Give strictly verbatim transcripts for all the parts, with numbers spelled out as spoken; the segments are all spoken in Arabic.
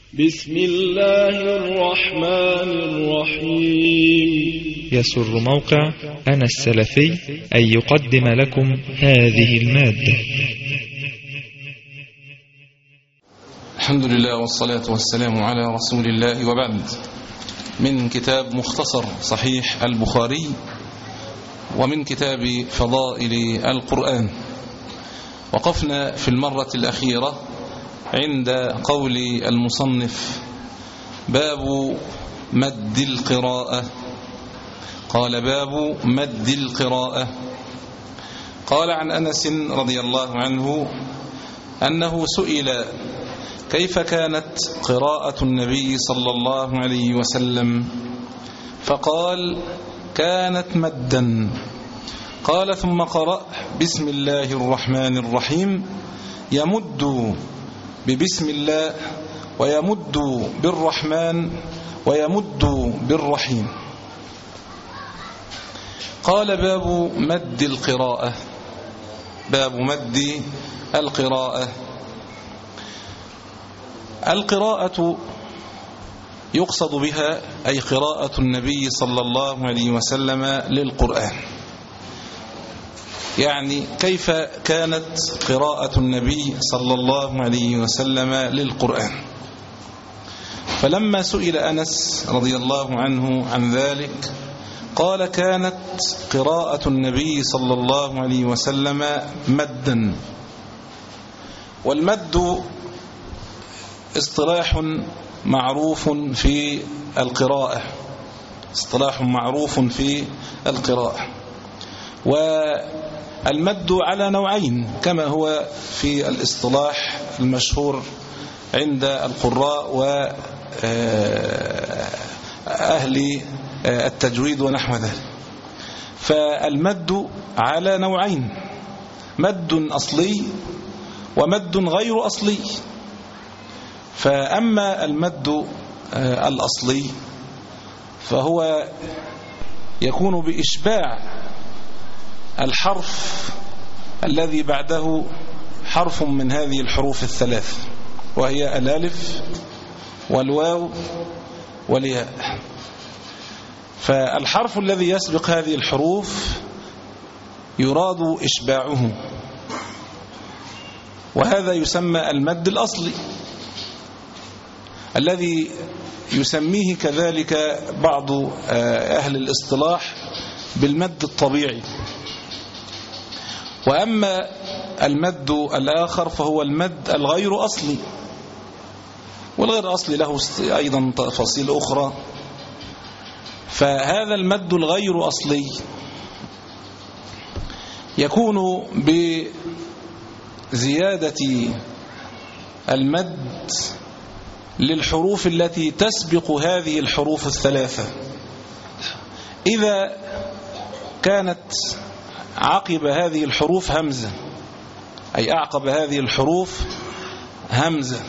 بسم الله الرحمن الرحيم. يسر موقع أنا السلفي أن يقدم لكم هذه المادة. الحمد لله والصلاة والسلام على رسول الله، وبعد. من كتاب مختصر صحيح البخاري ومن كتاب فضائل القرآن، وقفنا في المرة الأخيرة عند قول المصنف: باب مد القراءة. قال: باب مد القراءة. قال عن أنس رضي الله عنه أنه سئل كيف كانت قراءة النبي صلى الله عليه وسلم، فقال: كانت مدا. قال: ثم قرأ: بسم الله الرحمن الرحيم، يمد ببسم الله، ويمد بالرحمن، ويمد بالرحيم. قال: باب مد القراءة. باب مد القراءة. القراءة يقصد بها أي قراءة النبي صلى الله عليه وسلم للقرآن، يعني كيف كانت قراءة النبي صلى الله عليه وسلم للقرآن. فلما سئل أنس رضي الله عنه عن ذلك قال: كانت قراءة النبي صلى الله عليه وسلم مدا. والمد اصطلاح معروف في القراءة، اصطلاح معروف في القراءة. والمد على نوعين كما هو في الاصطلاح المشهور عند القراء وأهل التجويد ونحو ذلك. فالمد على نوعين: مد أصلي ومد غير أصلي. فأما المد الأصلي فهو يكون بإشباع الحرف الذي بعده حرف من هذه الحروف الثلاث، وهي الألف والواو والياء. فالحرف الذي يسبق هذه الحروف يراد إشباعه، وهذا يسمى المد الأصلي، الذي يسميه كذلك بعض أهل الاصطلاح بالمد الطبيعي. وأما المد الآخر فهو المد الغير أصلي، والغير أصلي له أيضا تفاصيل أخرى. فهذا المد الغير أصلي يكون بزيادة المد للحروف التي تسبق هذه الحروف الثلاثة. إذا كانت عقب هذه الحروف همزة، أي أعقب هذه الحروف همزة،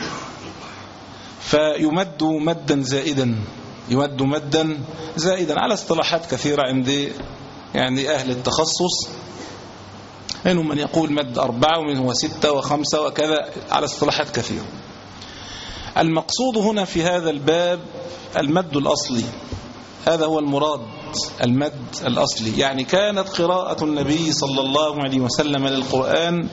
فيمد مدا زائدا، يمد مدا زائدا على اصطلاحات كثيرة عند يعني أهل التخصص. منهم من يقول مد أربعة، ومنهم ستة وخمسة وكذا، على اصطلاحات كثيرة. المقصود هنا في هذا الباب المد الأصلي، هذا هو المراد، المد الأصلي. يعني كانت قراءة النبي صلى الله عليه وسلم للقرآن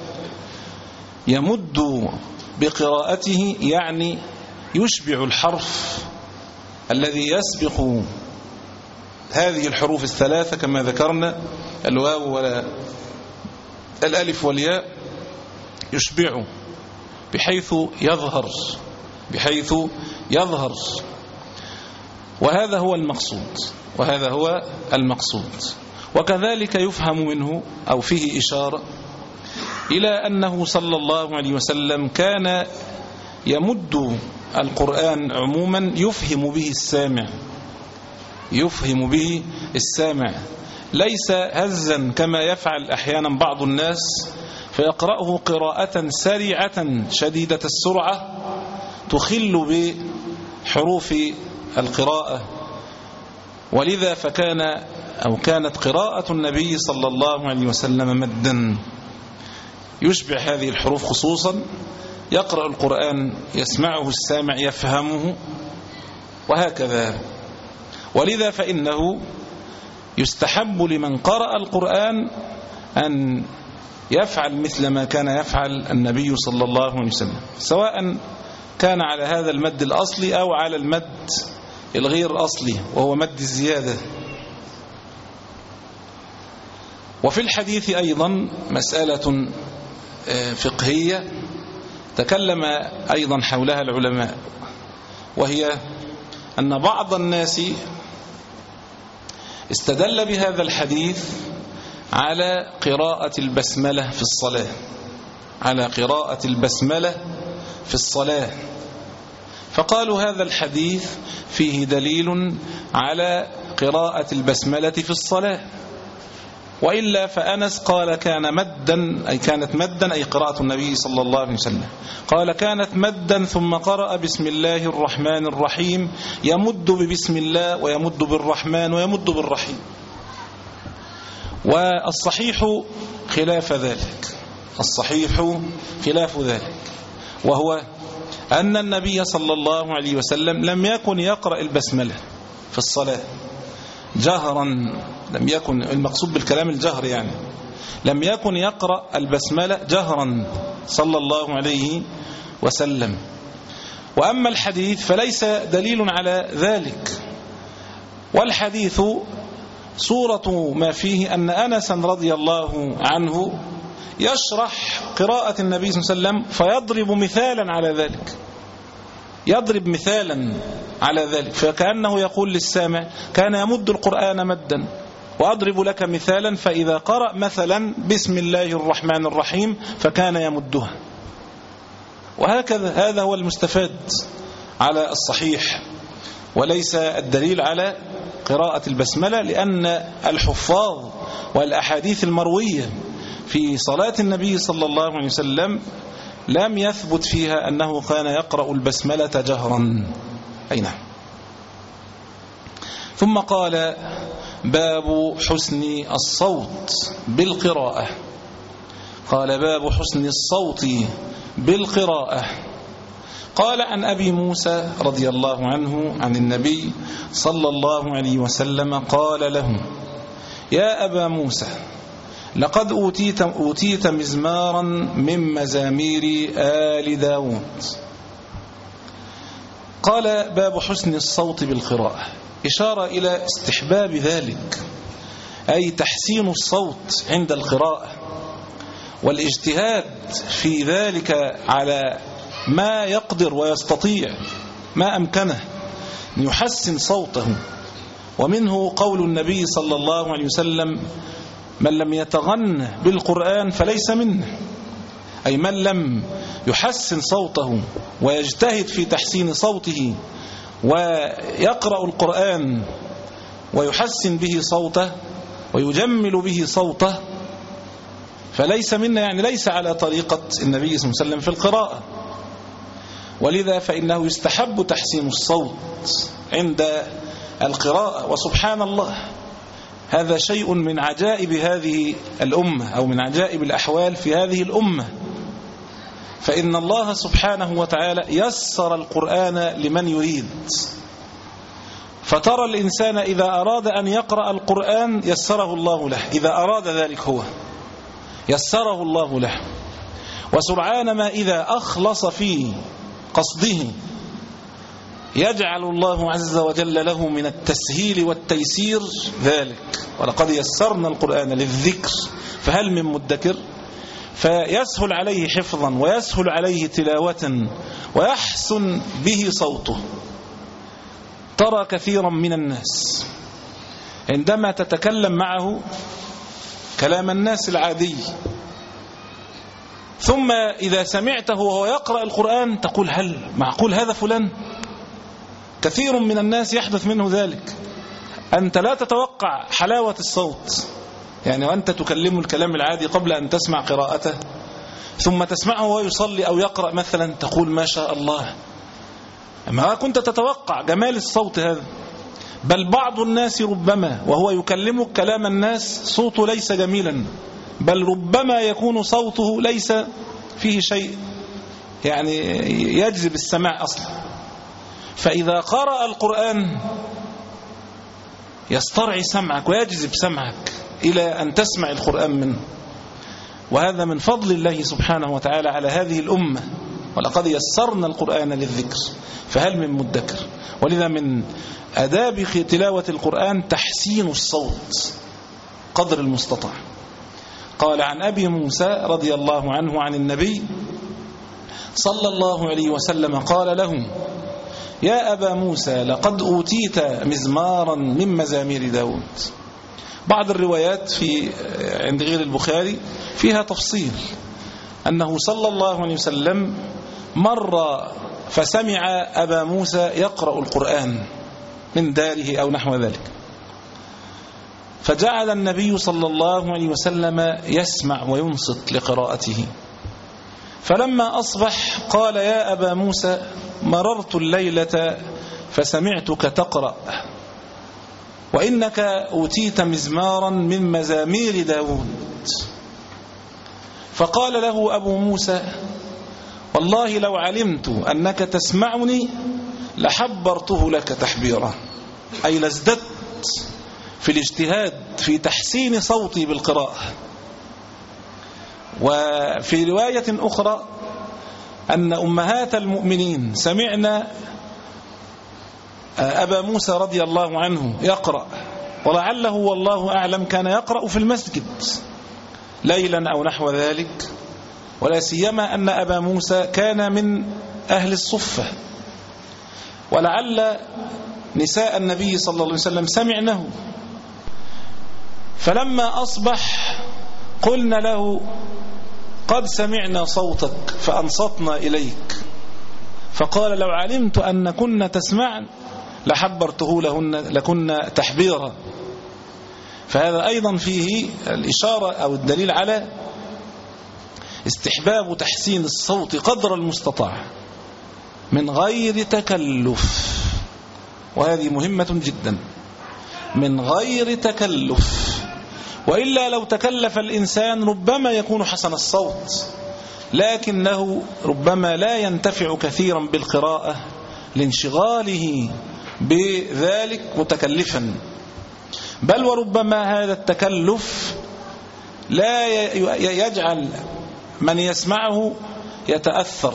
يمد بقراءته، يعني يشبع الحرف الذي يسبق هذه الحروف الثلاثة كما ذكرنا، الواو والألف والياء، يشبعه بحيث يظهر بحيث يظهر وهذا هو المقصود وهذا هو المقصود. وكذلك يفهم منه أو فيه إشارة إلى أنه صلى الله عليه وسلم كان يمد القرآن عموما يفهم به السامع يفهم به السامع ليس هزا كما يفعل أحيانا بعض الناس، فيقرأه قراءة سريعة شديدة السرعة تخل بحروف القراءة. ولذا فكان أو كانت قراءة النبي صلى الله عليه وسلم مدا يشبع هذه الحروف، خصوصا يقرأ القرآن يسمعه السامع يفهمه، وهكذا. ولذا فإنه يستحب لمن قرأ القرآن أن يفعل مثل ما كان يفعل النبي صلى الله عليه وسلم، سواء كان على هذا المد الأصلي أو على المد الغير أصلي وهو مد الزيادة. وفي الحديث أيضا مسألة فقهية تكلم أيضا حولها العلماء، وهي أن بعض الناس استدل بهذا الحديث على قراءة البسملة في الصلاة على قراءة البسملة في الصلاة فقالوا هذا الحديث فيه دليل على قراءة البسملة في الصلاة، وإلا فأنس قال كان مدا أي كانت مدا أي قراءة النبي صلى الله عليه وسلم، قال كانت مدا ثم قرأ بسم الله الرحمن الرحيم، يمد ببسم الله ويمد بالرحمن ويمد بالرحيم. والصحيح خلاف ذلك الصحيح خلاف ذلك وهو أن النبي صلى الله عليه وسلم لم يكن يقرأ البسملة في الصلاة جهرا، لم يكن المقصود بالكلام الجهر يعني لم يكن يقرأ البسملة جهرا صلى الله عليه وسلم. وأما الحديث فليس دليل على ذلك، والحديث صورة ما فيه أن أنس رضي الله عنه يشرح قراءة النبي صلى الله عليه وسلم فيضرب مثالا على ذلك يضرب مثالا على ذلك فكأنه يقول للسامع كان يمد القرآن مدا، وأضرب لك مثالا فإذا قرأ مثلا بسم الله الرحمن الرحيم فكان يمدها، وهكذا. هذا هو المستفاد على الصحيح، وليس الدليل على قراءة البسملة، لأن الحفاظ والأحاديث المروية في صلاة النبي صلى الله عليه وسلم لم يثبت فيها أنه كان يقرأ البسملة جهرا. أي نعم. ثم قال باب حسن الصوت بالقراءة قال باب حسن الصوت بالقراءة قال عن أبي موسى رضي الله عنه عن النبي صلى الله عليه وسلم قال له يا أبا موسى لقد أوتيت, أوتيت مزمارا من مزامير آل داود. قال باب حسن الصوت بالقراءة إشارة إلى استحباب ذلك، أي تحسين الصوت عند القراءة والاجتهاد في ذلك على ما يقدر ويستطيع ما أمكنه أن يحسن صوته. ومنه قول النبي صلى الله عليه وسلم من لم يتغن بالقرآن فليس منه، أي من لم يحسن صوته ويجتهد في تحسين صوته ويقرأ القرآن ويحسن به صوته ويجمل به صوته فليس منا، يعني ليس على طريقة النبي صلى الله عليه وسلم في القراءة. ولذا فإنه يستحب تحسين الصوت عند القراءة. وسبحان الله هذا شيء من عجائب هذه الأمة أو من عجائب الأحوال في هذه الأمة، فإن الله سبحانه وتعالى يسر القرآن لمن يريد، فترى الإنسان إذا أراد أن يقرأ القرآن يسره الله له، إذا أراد ذلك هو يسره الله له، وسرعان ما إذا أخلص في قصده يجعل الله عز وجل له من التسهيل والتيسير ذلك. ولقد يسرنا القرآن للذكر فهل من مدكر، فيسهل عليه حفظا ويسهل عليه تلاوة ويحسن به صوته. ترى كثيرا من الناس عندما تتكلم معه كلام الناس العادي، ثم إذا سمعته وهو يقرأ القرآن تقول هل معقول هذا فلان؟ كثير من الناس يحدث منه ذلك. أنت لا تتوقع حلاوة الصوت، يعني وأنت تكلم الكلام العادي قبل أن تسمع قراءته، ثم تسمعه ويصلي أو يقرأ مثلا تقول ما شاء الله، ما كنت تتوقع جمال الصوت هذا. بل بعض الناس ربما وهو يكلمك كلام الناس صوته ليس جميلا، بل ربما يكون صوته ليس فيه شيء، يعني يجذب السماع أصلا. فإذا قرأ القرآن يسترعي سمعك ويجذب سمعك إلى أن تسمع القرآن منه، وهذا من فضل الله سبحانه وتعالى على هذه الأمة. ولقد يسرنا القرآن للذكر فهل من مدكر. ولذا من آداب تلاوة القرآن تحسين الصوت قدر المستطاع. قال عن أبي موسى رضي الله عنه عن النبي صلى الله عليه وسلم قال له: يا أبا موسى لقد أوتيت مزمارا من مزامير داود. بعض الروايات في عند غير البخاري فيها تفصيل أنه صلى الله عليه وسلم مر فسمع أبا موسى يقرأ القرآن من داره أو نحو ذلك، فجعل النبي صلى الله عليه وسلم يسمع وينصت لقراءته. فلما أصبح قال: يا أبا موسى مررت الليلة فسمعتك تقرأ وإنك أوتيت مزمارا من مزامير داود. فقال له أبو موسى: والله لو علمت أنك تسمعني لحبرته لك تحبيرا، أي لازددت في الاجتهاد في تحسين صوتي بالقراءة. وفي رواية أخرى أن أمهات المؤمنين سمعنا أبا موسى رضي الله عنه يقرأ، ولعله والله أعلم كان يقرأ في المسجد ليلا أو نحو ذلك، ولا سيما أن أبا موسى كان من أهل الصفة، ولعل نساء النبي صلى الله عليه وسلم سمعنه. فلما أصبح قلنا له: قد سمعنا صوتك فأنصتنا إليك. فقال: لو علمت أن كنا تسمعن لحبرته لهن لكنا تحبيرا. فهذا أيضا فيه الإشارة أو الدليل على استحباب تحسين الصوت قدر المستطاع من غير تكلف، وهذه مهمة جدا، من غير تكلف. وإلا لو تكلف الإنسان ربما يكون حسن الصوت، لكنه ربما لا ينتفع كثيرا بالقراءة لانشغاله بذلك متكلفا. بل وربما هذا التكلف لا يجعل من يسمعه يتأثر،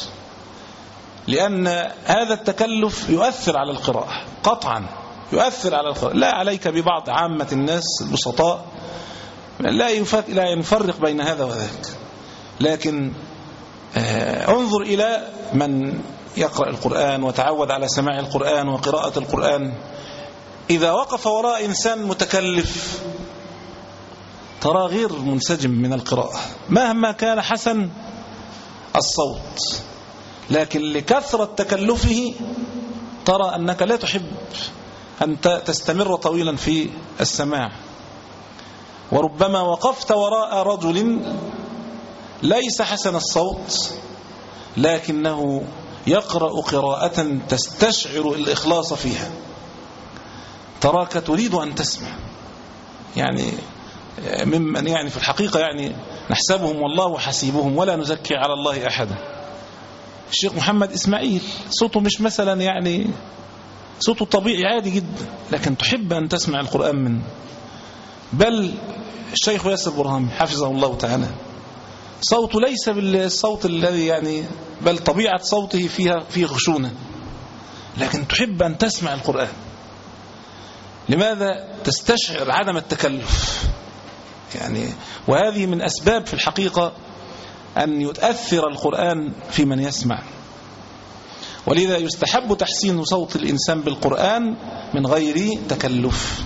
لأن هذا التكلف يؤثر على القراءة قطعا، يؤثر على القراءة. لا عليك ببعض عامة الناس البسطاء لا ينفرق بين هذا وذاك، لكن انظر إلى من يقرأ القرآن وتعود على سماع القرآن وقراءة القرآن، إذا وقف وراء إنسان متكلف ترى غير منسجم من القراءة مهما كان حسن الصوت، لكن لكثرة تكلفه ترى أنك لا تحب أن تستمر طويلا في السماع. وربما وقفت وراء رجل ليس حسن الصوت لكنه يقرأ قراءة تستشعر الإخلاص فيها، تراك تريد أن تسمع. يعني ممن يعني في الحقيقة يعني نحسبهم والله حسيبهم ولا نزكي على الله أحدا. الشيخ محمد إسماعيل صوته مش مثلا يعني صوته طبيعي عادي جدا، لكن تحب أن تسمع القرآن منه. بل الشيخ ياسر برهامي حفظه الله تعالى صوته ليس بالصوت الذي يعني، بل طبيعة صوته فيها فيه خشونة، لكن تحب أن تسمع القرآن. لماذا؟ تستشعر عدم التكلف يعني. وهذه من أسباب في الحقيقة أن يتأثر القرآن في من يسمع. ولذا يستحب تحسين صوت الإنسان بالقرآن من غير تكلف.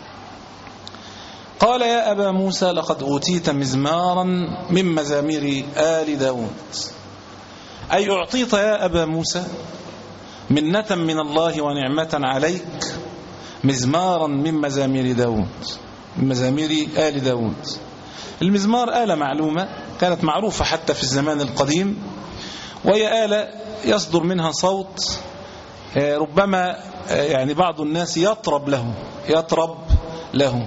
قال: يا أبا موسى لقد أوتيت مزمارا من مزامير آل داود، أي أعطيت يا أبا موسى منة من الله ونعمة عليك مزمارا من مزامير داود، من مزامير آل داود. المزمار آلة معلومة كانت معروفة حتى في الزمان القديم، وهي آلة يصدر منها صوت ربما يعني بعض الناس يطرب له يطرب له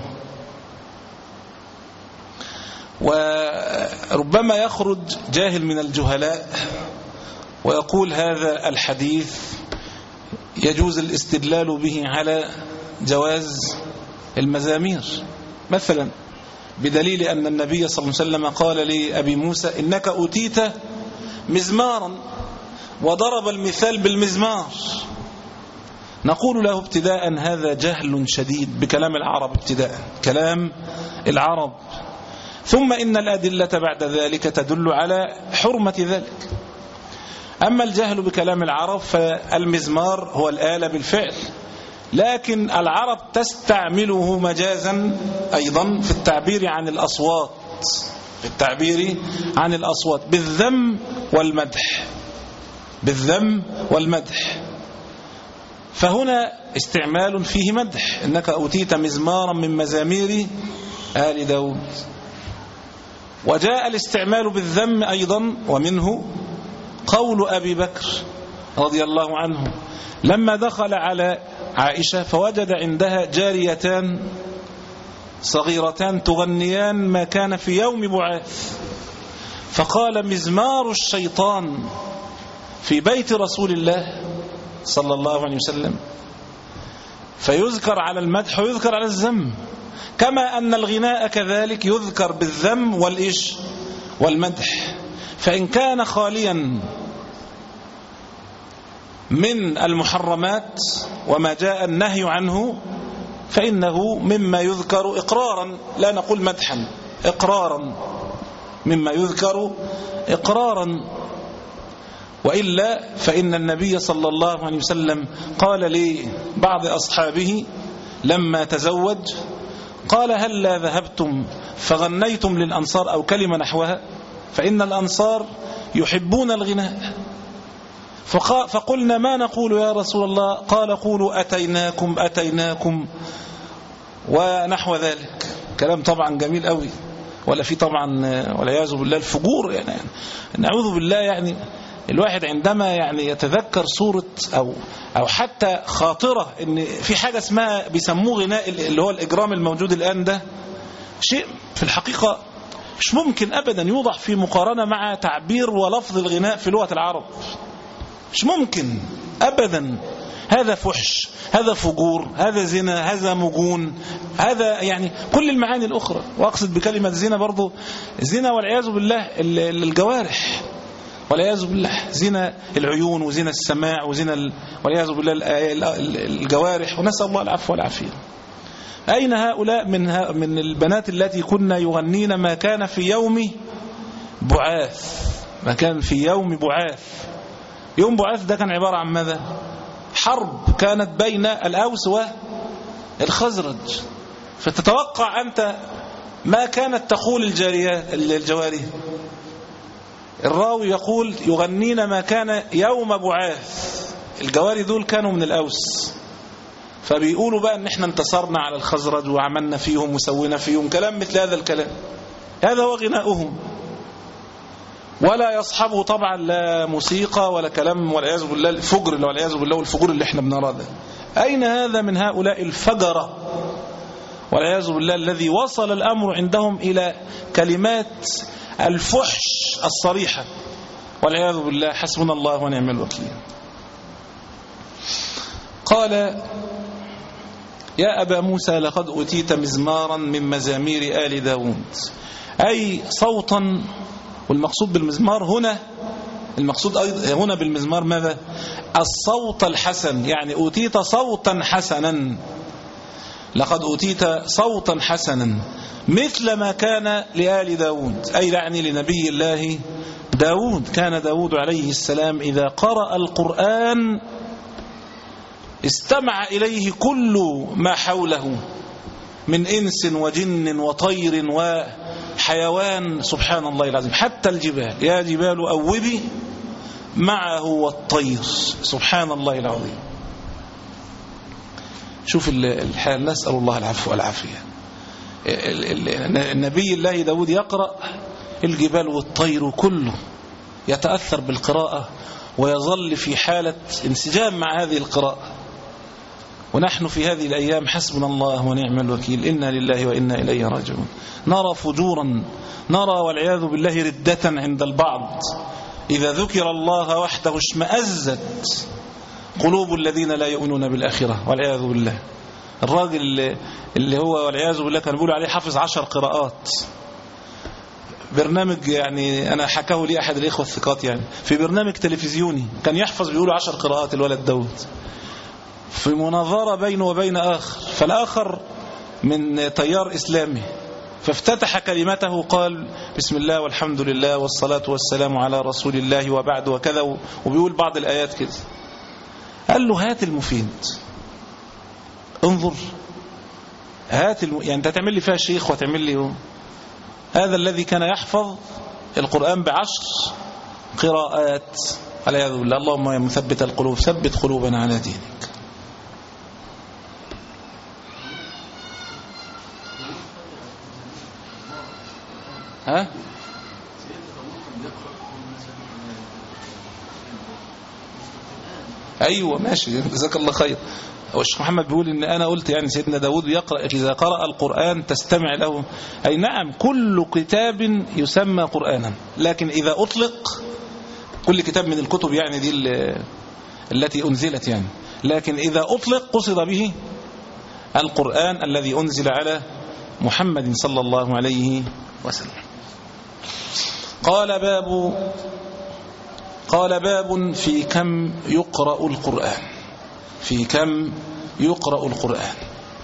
وربما يخرج جاهل من الجهلاء ويقول هذا الحديث يجوز الاستدلال به على جواز المزامير مثلا، بدليل أن النبي صلى الله عليه وسلم قال لأبي موسى إنك أوتيت مزمارا، وضرب المثال بالمزمار. نقول له ابتداء هذا جهل شديد بكلام العرب، ابتداء كلام العرب، ثم إن الأدلة بعد ذلك تدل على حرمة ذلك. أما الجهل بكلام العرب فالمزمار هو الآلة بالفعل، لكن العرب تستعمله مجازا أيضا في التعبير عن الأصوات، في التعبير عن الأصوات بالذم والمدح، بالذم والمدح. فهنا استعمال فيه مدح، إنك أوتيت مزمارا من مزامير آل داود. وجاء الاستعمال بالذم أيضا، ومنه قول أبي بكر رضي الله عنه لما دخل على عائشة فوجد عندها جاريتان صغيرتان تغنيان ما كان في يوم بعاث، فقال مزمار الشيطان في بيت رسول الله صلى الله عليه وسلم. فيذكر على المدح ويذكر على الذم، كما أن الغناء كذلك يذكر بالذم والإيش والمدح. فإن كان خاليا من المحرمات وما جاء النهي عنه فإنه مما يذكر إقرارا، لا نقول مدحا، إقرارا، مما يذكر إقرارا. وإلا فإن النبي صلى الله عليه وسلم قال لبعض أصحابه لما تزوج، قال هلا ذهبتم فغنيتم للأنصار أو كلمة نحوها، فإن الأنصار يحبون الغناء. فقلنا ما نقول يا رسول الله؟ قال قولوا أتيناكم أتيناكم ونحو ذلك. كلام طبعا جميل قوي، ولا في طبعا والعياذ بالله الفجور، يعني, يعني نعوذ بالله. يعني الواحد عندما يعني يتذكر صورة أو أو حتى خاطرة إن في حاجة اسمها بيسموه غناء اللي هو الإجرام الموجود الآن، ده شيء في الحقيقة مش ممكن أبدا يوضع في مقارنة مع تعبير ولفظ الغناء في لغة العرب، مش ممكن أبدا. هذا فحش، هذا فجور، هذا زنا، هذا مجون، هذا يعني كل المعاني الأخرى. وأقصد بكلمة زنا برضو زنا والعياذ بالله الجوارح، والعياذ بالله زنا العيون وزنا السماع وزنا ال... والعياذ بالله الجوارح، ونسأل الله العفو والعافية. أين هؤلاء من ها من البنات التي كنا يغنين ما كان في يوم بعاث؟ ما كان في يوم بعاث. يوم بعاث ده كان عبارة عن ماذا؟ حرب كانت بين الأوس والخزرج. فتتوقع أنت ما كانت تقول الجاريات الجواري؟ الراوي يقول يغنين ما كان يوم بعاث. الجواري دول كانوا من الأوس، فبيقولوا بقى ان احنا انتصرنا على الخزرج وعملنا فيهم وسوينا فيهم، كلام مثل هذا الكلام. هذا هو غناؤهم، ولا يصحبه طبعا لا موسيقى ولا كلام والعياذ بالله الفجر والعياذ بالله والفجور اللي احنا بنراه ده. أين هذا من هؤلاء الفجرة والعياذ بالله الذي وصل الأمر عندهم إلى كلمات الفحش الصريحة والعياذ بالله؟ حسبنا الله ونعم الوكيل. قال يا أبا موسى لقد أوتيت مزمارا من مزامير آل داود، أي صوتا. والمقصود بالمزمار هنا، المقصود هنا بالمزمار ماذا؟ الصوت الحسن، يعني أوتيت صوتا حسنا. لقد أوتيت صوتا حسنا مثل ما كان لآل داود، أي يعني لنبي الله داود. كان داود عليه السلام إذا قرأ القرآن استمع إليه كل ما حوله من إنس وجن وطير وحيوان، سبحان الله العظيم، حتى الجبال. يا جبال أوبي معه والطير، سبحان الله العظيم. شوف الحال، نسأل الله العفو والعافية. النبي الله داود يقرأ الجبال والطير كله يتأثر بالقراءة ويظل في حالة انسجام مع هذه القراءة. ونحن في هذه الأيام حسبنا الله ونعم الوكيل، إنا لله وإنا إليه راجعون. نرى فجورا، نرى والعياذ بالله ردة عند البعض إذا ذكر الله وحده اشمأزت قلوب الذين لا يؤمنون بالآخرة والعياذ بالله. الراجل اللي, اللي هو والعياذ بالله كان بيقولوا عليه حافظ عشر قراءات، برنامج يعني أنا حكاه لي أحد الإخوة الثقات، يعني في برنامج تلفزيوني كان يحفظ بيقولوا عشر قراءات الولد داود، في مناظرة بينه وبين آخر، فالآخر من تيار إسلامي، فافتتح كلمته قال بسم الله والحمد لله والصلاة والسلام على رسول الله وبعد وكذا، وبيقول بعض الآيات كده. قال له هات المفيد، انظر هات الم... يعني انت تعمل لي فيها شيخ وتعمل لي هو. هذا الذي كان يحفظ القرآن بعشر قراءات والعياذ بالله. اللهم يا مثبت القلوب ثبت قلوبنا على دينك. ها ايوه ماشي جزاك الله خير. الشيخ محمد بيقول ان انا قلت يعني سيدنا داود يقرأ اذا قرأ القرآن تستمع له. اي نعم كل كتاب يسمى قرآنا، لكن اذا اطلق كل كتاب من الكتب يعني دي التي انزلت يعني، لكن اذا اطلق قصد به القرآن الذي انزل على محمد صلى الله عليه وسلم. قال باب قال باب في كم يقرأ القرآن، في كم يقرأ القرآن،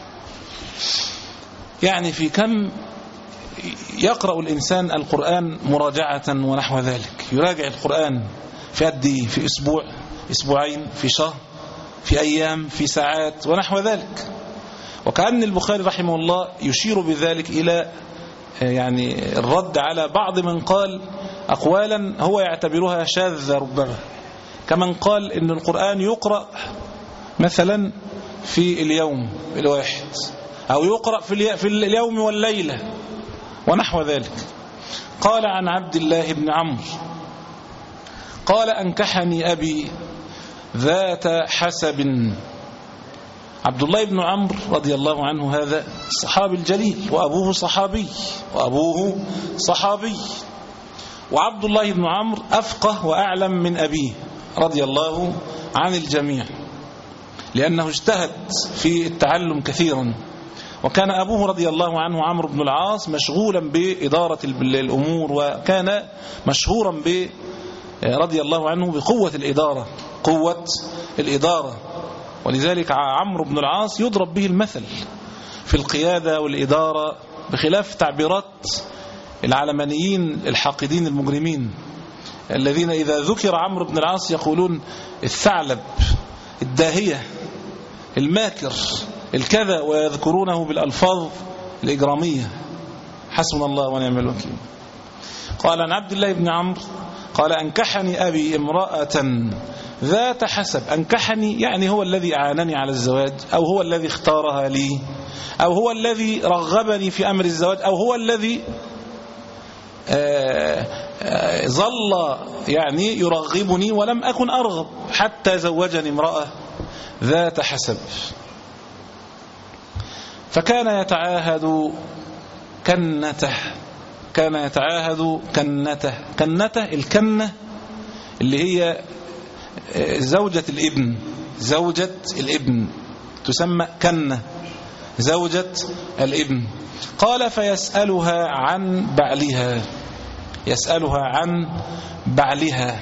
يعني في كم يقرأ الإنسان القرآن مراجعة ونحو ذلك. يراجع القرآن في قد ايه؟ في أسبوع، أسبوعين، في شهر، في أيام، في ساعات ونحو ذلك. وكأن البخاري رحمه الله يشير بذلك إلى يعني الرد على بعض من قال أقوالا هو يعتبرها شاذة ربما، كمن قال إن القرآن يقرأ مثلا في اليوم الواحد، أو يقرأ في اليوم والليلة ونحو ذلك. قال عن عبد الله بن عمرو قال أنكحني أبي ذات حسب. عبد الله بن عمرو رضي الله عنه هذا الصحابي الجليل، وأبوه صحابي وأبوه صحابي وعبد الله بن عمرو أفقه وأعلم من أبيه رضي الله عن الجميع، لأنه اجتهد في التعلم كثيرا. وكان أبوه رضي الله عنه عمرو بن العاص مشغولا بإدارة الأمور، وكان مشهورا ب رضي الله عنه بقوة الإدارة، قوة الإدارة. ولذلك عمرو بن العاص يضرب به المثل في القيادة والإدارة، بخلاف تعبيرات العلمانيين الحاقدين المجرمين الذين إذا ذكر عمرو بن العاص يقولون الثعلب، الداهية، الماكر، الكذا، ويذكرونه بالألفاظ الإجرامية. حسبنا الله ونعم الوكيل. قال عن عبد الله بن عمرو قال أنكحني أبي امرأة ذات حسب. أنكحني يعني هو الذي أعانني على الزواج، أو هو الذي اختارها لي، أو هو الذي رغبني في أمر الزواج، أو هو الذي آآ آآ ظل يعني يرغبني ولم أكن أرغب حتى زوجني امرأة ذات حسب. فكان يتعاهد كنته، كان يتعاهد كنته. كنته الكنة اللي هي زوجة الابن، زوجة الابن تسمى كنة، زوجة الابن. قال فيسألها عن بعلها، يسألها عن بعلها.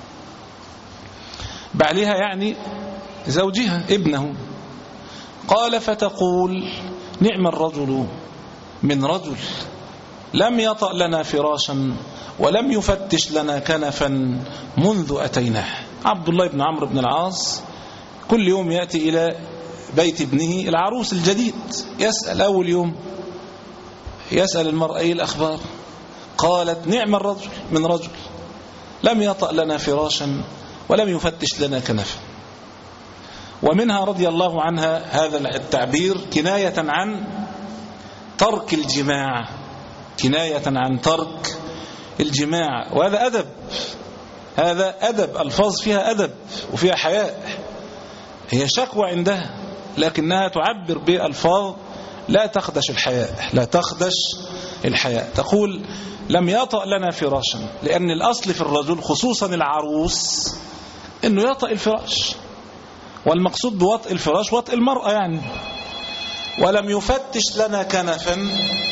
بعلها يعني زوجها، ابنه. قال فتقول نعم الرجل من رجل لم يطأ لنا فراشا ولم يفتش لنا كنفا منذ أتيناه. عبد الله بن عمرو بن العاص كل يوم يأتي إلى بيت ابنه العروس الجديد، يسأل أول يوم، يسأل المرأة إيه الأخبار؟ قالت نعم الرجل من رجل لم يطأ لنا فراشا ولم يفتش لنا كنفا. ومنها رضي الله عنها هذا التعبير كناية عن ترك الجماع، كناية عن ترك الجماع. وهذا أدب، هذا أدب، ألفاظ فيها أدب وفيها حياء. هي شكوى عندها لكنها تعبر بألفاظ لا تخدش الحياء، لا تخدش الحياء، تقول لم يطأ لنا فراشا، لأن الأصل في الرجل خصوصا العروس أنه يطأ الفراش، والمقصود بوطء الفراش وطء المرأة يعني. ولم يفتش لنا كنفا.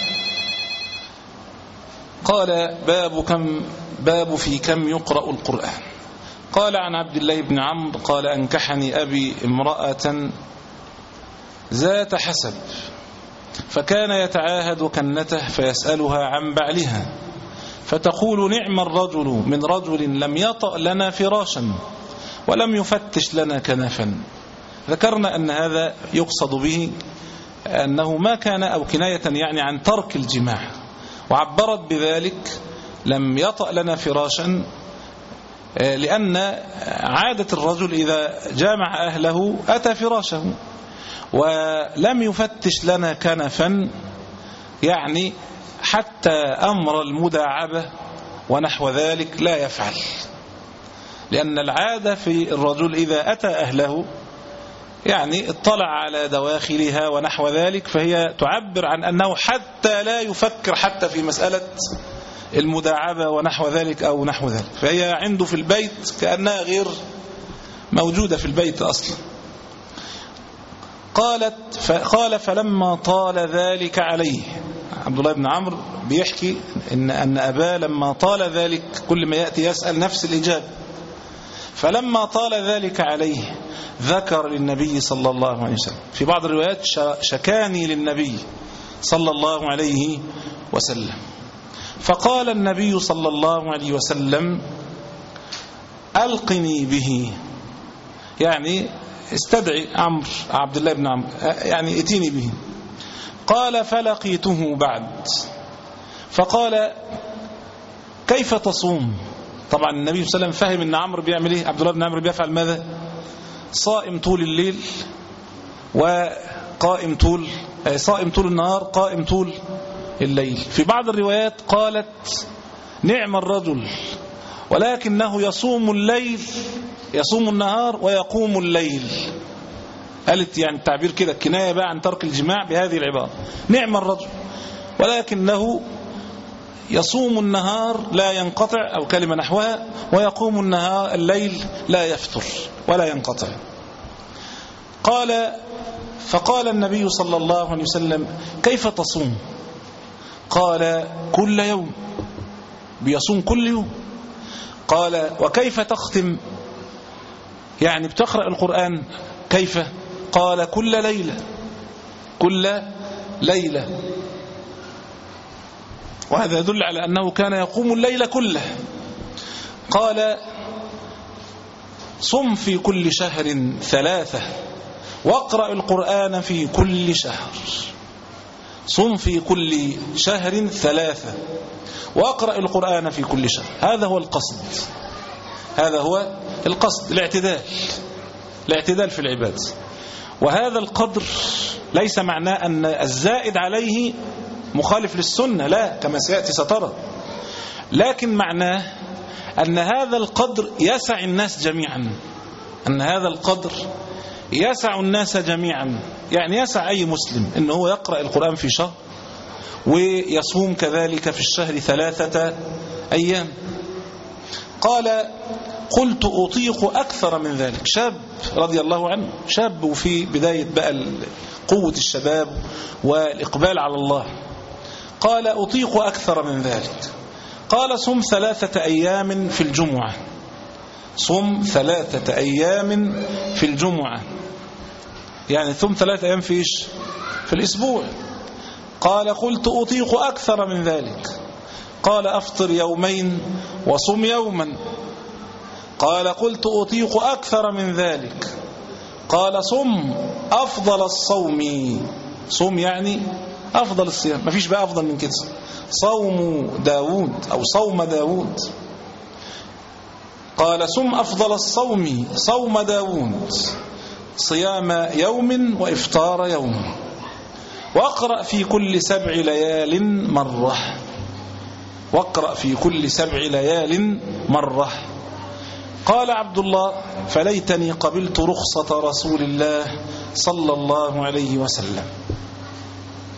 قال باب كم باب في كم يقرأ القرآن. قال عن عبد الله بن عمرو قال أنكحني أبي امرأة ذات حسب، فكان يتعاهد كنته فيسألها عن بعلها، فتقول نعم الرجل من رجل لم يطأ لنا فراشا ولم يفتش لنا كنفا. ذكرنا أن هذا يقصد به أنه ما كان أو كناية يعني عن ترك الجماع، وعبرت بذلك لم يطأ لنا فراشا لأن عادة الرجل إذا جامع أهله أتى فراشه، ولم يفتش لنا كنفا يعني حتى أمر المداعبة ونحو ذلك لا يفعل، لأن العادة في الرجل إذا أتى أهله يعني اطلع على دواخلها ونحو ذلك، فهي تعبر عن أنه حتى لا يفكر حتى في مسألة المداعبة ونحو ذلك أو نحو ذلك، فهي عنده في البيت كأنها غير موجودة في البيت أصلا. قالت فقال فلما طال ذلك عليه، عبد الله بن عمرو بيحكي إن, أن أباه لما طال ذلك كل ما يأتي يسأل نفس الإجابة، فلما طال ذلك عليه ذكر للنبي صلى الله عليه وسلم، في بعض الروايات شكاني للنبي صلى الله عليه وسلم، فقال النبي صلى الله عليه وسلم ألقني به، يعني استدعي عمرو عبد الله بن عمرو يعني اتيني به. قال فلقيته بعد فقال كيف تصوم؟ طبعا النبي صلى الله عليه وسلم فهم ان عمرو بيعمل ايه، عبد الله بن عمرو بيفعل ماذا؟ صائم طول الليل وقائم طول صائم طول النهار قائم طول الليل. في بعض الروايات قالت نعم الرجل ولكنه يصوم الليل يصوم النهار ويقوم الليل، قالت يعني التعبير كده كناية بقى عن ترك الجماع بهذه العبارة، نعم الرجل ولكنه يصوم النهار لا ينقطع أو كلمة نحوها، ويقوم النهار الليل لا يفتر ولا ينقطع. قال فقال النبي صلى الله عليه وسلم كيف تصوم؟ قال كل يوم، بيصوم كل يوم. قال وكيف تختم؟ يعني بتقرأ القرآن كيف؟ قال كل ليلة كل ليلة. وهذا يدل على أنه كان يقوم الليل كله. قال صم في كل شهر ثلاثة واقرأ القرآن في كل شهر. صم في كل شهر ثلاثة واقرأ القرآن في كل شهر. هذا هو القصد، هذا هو القصد، الاعتدال الاعتدال في العبادة. وهذا القدر ليس معناه أن الزائد عليه مخالف للسنة، لا كما سيأتي سترى، لكن معناه أن هذا القدر يسع الناس جميعا، أن هذا القدر يسع الناس جميعا، يعني يسع أي مسلم أنه هو يقرأ القرآن في شهر ويصوم كذلك في الشهر ثلاثة أيام. قال قلت أطيق أكثر من ذلك، شاب رضي الله عنه، شاب وفي بداية بقى قوة الشباب والإقبال على الله. قال أطيق أكثر من ذلك. قال صم ثلاثة أيام في الجمعة، صم ثلاثة أيام في الجمعة، يعني ثم ثلاثة أيام فيش في الأسبوع. قال قلت أطيق أكثر من ذلك. قال أفطر يومين وصم يوما. قال قلت أطيق أكثر من ذلك. قال صم أفضل الصوم، صوم يعني أفضل الصيام، ما فيش بقى أفضل من كده، صوم داود أو صوم داود. قال صم أفضل الصوم صوم داود، صيام يوم وإفطار يوم، واقرأ في كل سبع ليال مرة، واقرأ في كل سبع ليال مرة. قال عبد الله فليتني قبلت رخصة رسول الله صلى الله عليه وسلم.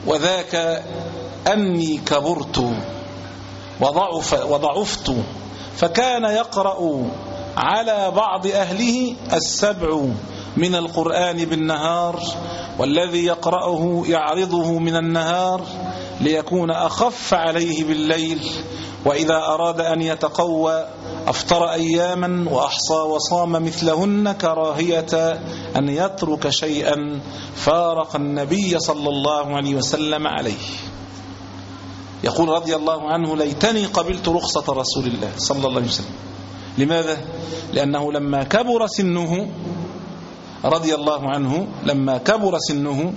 وذاك أني كبرت وضعف وضعفت، فكان يقرأ على بعض أهله السبع من القرآن بالنهار، والذي يقرأه يعرضه من النهار ليكون أخف عليه بالليل، وإذا أراد أن يتقوى أفطر أياما وأحصى وصام مثلهن كراهية أن يترك شيئا فارق النبي صلى الله عليه وسلم عليه. يقول رضي الله عنه: ليتني قبلت رخصة رسول الله صلى الله عليه وسلم. لماذا؟ لأنه لما كبر سنه رضي الله عنه، لما كبر سنه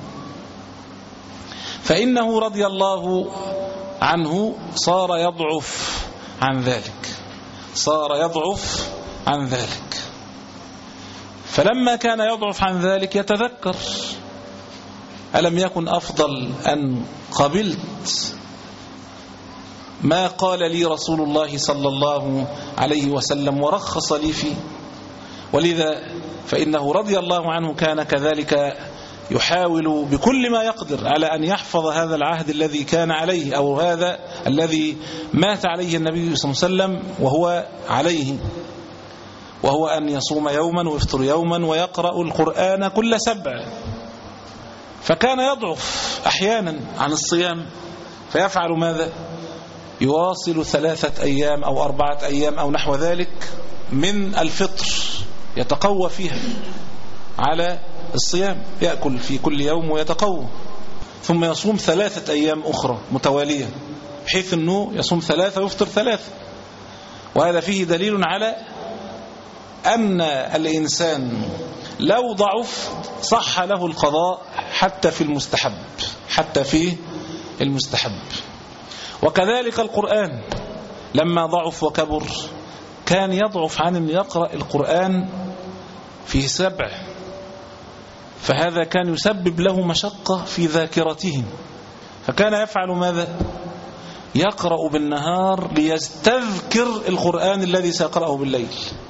فإنه رضي الله عنه صار يضعف عن ذلك، صار يضعف عن ذلك. فلما كان يضعف عن ذلك يتذكر: ألم يكن أفضل أن قبلت ما قال لي رسول الله صلى الله عليه وسلم ورخص لي فيه؟ ولذا فإنه رضي الله عنه كان كذلك يحاول بكل ما يقدر على أن يحفظ هذا العهد الذي كان عليه، أو هذا الذي مات عليه النبي صلى الله عليه وسلم وهو عليه، وهو أن يصوم يوما ويفطر يوما ويقرأ القرآن كل سبع. فكان يضعف أحيانا عن الصيام، فيفعل ماذا؟ يواصل ثلاثة أيام أو أربعة أيام أو نحو ذلك من الفطر، يتقوى فيها على الصيام، يأكل في كل يوم ويتقوى، ثم يصوم ثلاثة أيام أخرى متوالية، بحيث أنه يصوم ثلاثة ويفطر ثلاثة. وهذا فيه دليل على أن الإنسان لو ضعف صح له القضاء حتى في المستحب، حتى في المستحب. وكذلك القرآن لما ضعف وكبر كان يضعف عن أن يقرأ القرآن في سبع، فهذا كان يسبب له مشقة في ذاكرته، فكان يفعل ماذا؟ يقرأ بالنهار ليستذكر القرآن الذي سيقرأه بالليل.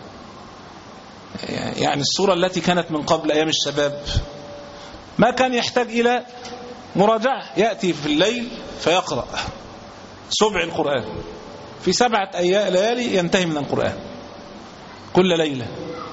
يعني السورة التي كانت من قبل أيام الشباب ما كان يحتاج إلى مراجعة، يأتي في الليل فيقرأ سبع القرآن في سبعة أيام ليالي، ينتهي من القرآن كل ليلة.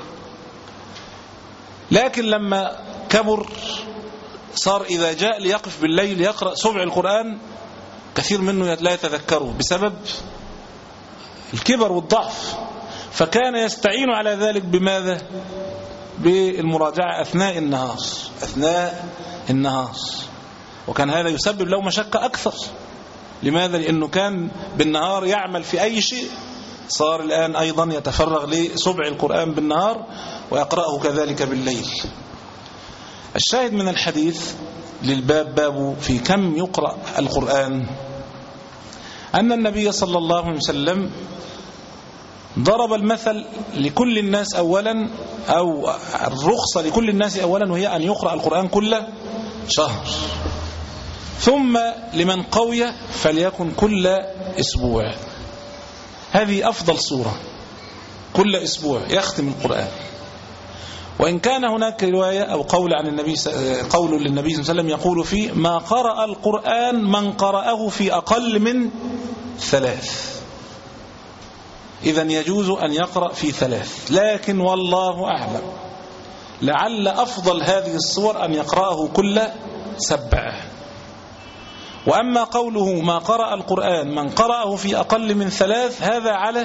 لكن لما كبر صار إذا جاء ليقف بالليل يقرأ سبع القرآن كثير منه لا يتذكره بسبب الكبر والضعف، فكان يستعين على ذلك بماذا؟ بالمراجعة أثناء النهار، أثناء النهار. وكان هذا يسبب له مشقة أكثر. لماذا؟ لأنه كان بالنهار يعمل في أي شيء، صار الآن أيضا يتفرغ لسبع القرآن بالنهار ويقرأه كذلك بالليل. الشاهد من الحديث للباب باب في كم يقرأ القرآن، أن النبي صلى الله عليه وسلم ضرب المثل لكل الناس أولا، أو الرخصة لكل الناس أولا، وهي أن يقرأ القرآن كل شهر، ثم لمن قوي فليكن كل أسبوع. هذه أفضل صورة، كل أسبوع يختم القرآن. وإن كان هناك رواية أو قول عن النبي قول للنبي صلى الله عليه وسلم يقول فيه: ما قرأ القرآن من قرأه في أقل من ثلاث. إذن يجوز أن يقرأ في ثلاث، لكن والله أعلم لعل أفضل هذه الصور أن يقرأه كل سبع. وأما قوله ما قرأ القرآن من قرأه في أقل من ثلاث، هذا على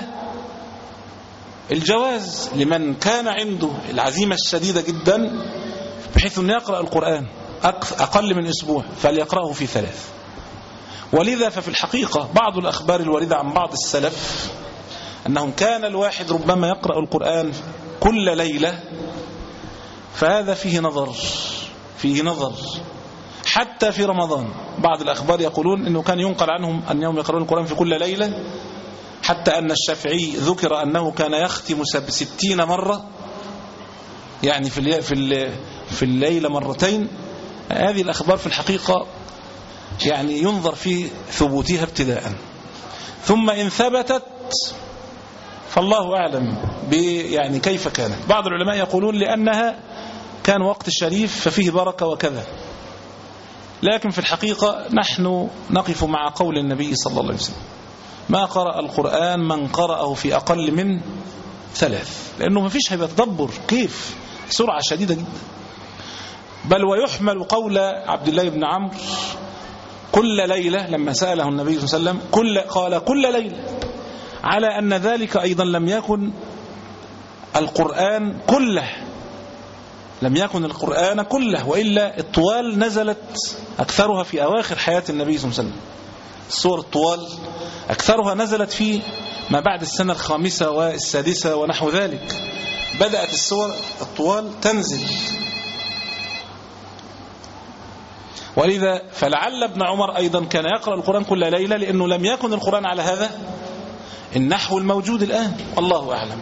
الجواز لمن كان عنده العزيمة الشديدة جدا بحيث أن يقرأ القرآن أقل من أسبوع فليقرأه في ثلاث. ولذا ففي الحقيقة بعض الأخبار الواردة عن بعض السلف أنهم كان الواحد ربما يقرأ القرآن كل ليلة، فهذا فيه نظر، فيه نظر حتى في رمضان. بعض الأخبار يقولون أنه كان ينقل عنهم أنهم يقرؤون القرآن في كل ليلة، حتى أن الشافعي ذكر أنه كان يختم ستين مرة، يعني في في الليلة مرتين. هذه الأخبار في الحقيقة يعني ينظر في ثبوتها ابتداء، ثم إن ثبتت فالله أعلم يعني كيف كانت. بعض العلماء يقولون لأنها كان وقت الشريف ففيه بركة وكذا، لكن في الحقيقة نحن نقف مع قول النبي صلى الله عليه وسلم: ما قرأ القرآن من قرأه في أقل من ثلاث، لأنه ما فيش هيبقى تدبر، كيف سرعة شديدة جدا. بل ويحمل قول عبد الله بن عمرو كل ليلة لما سأله النبي صلى الله عليه وسلم كل قال كل ليلة، على أن ذلك أيضا لم يكن القرآن كله، لم يكن القرآن كله، وإلا الطوال نزلت أكثرها في أواخر حياة النبي صلى الله عليه وسلم. السور الطوال أكثرها نزلت في ما بعد السنة الخامسة والسادسة ونحو ذلك، بدأت السور الطوال تنزل. ولذا فلعل ابن عمر أيضا كان يقرأ القرآن كل ليلة، لأنه لم يكن القرآن على هذا النحو الموجود الآن، والله أعلم.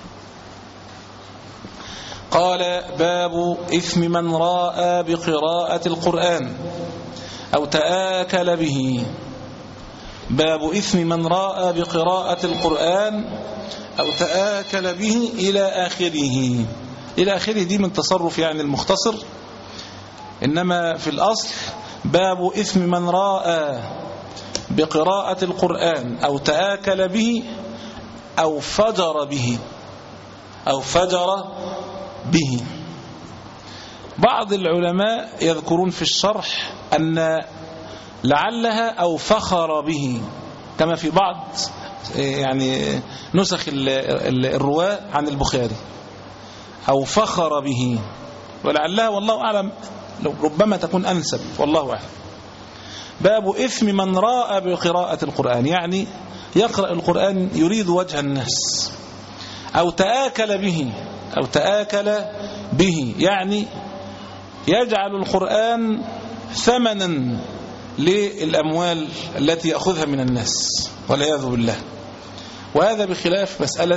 قال: باب إثم من راء بقراءة القرآن أو تآكل به. باب إثم من راء بقراءة القرآن أو تآكل به إلى آخره. إلى آخره دي من تصرف يعني المختصر، إنما في الأصل باب إثم من راء بقراءة القرآن أو تآكل به أو فجر به أو فجر به. بعض العلماء يذكرون في الشرح أن لعلها أو فخر به، كما في بعض يعني نسخ الرواة عن البخاري، أو فخر به، ولعلها والله أعلم ربما تكون أنسب، والله أعلم. باب إثم من راء بقراءة القرآن، يعني يقرأ القرآن يريد وجه الناس. أو تآكل به، أو تآكل به يعني يجعل القرآن ثمنا للأموال التي يأخذها من الناس والعياذ بالله. وهذا بخلاف مسألة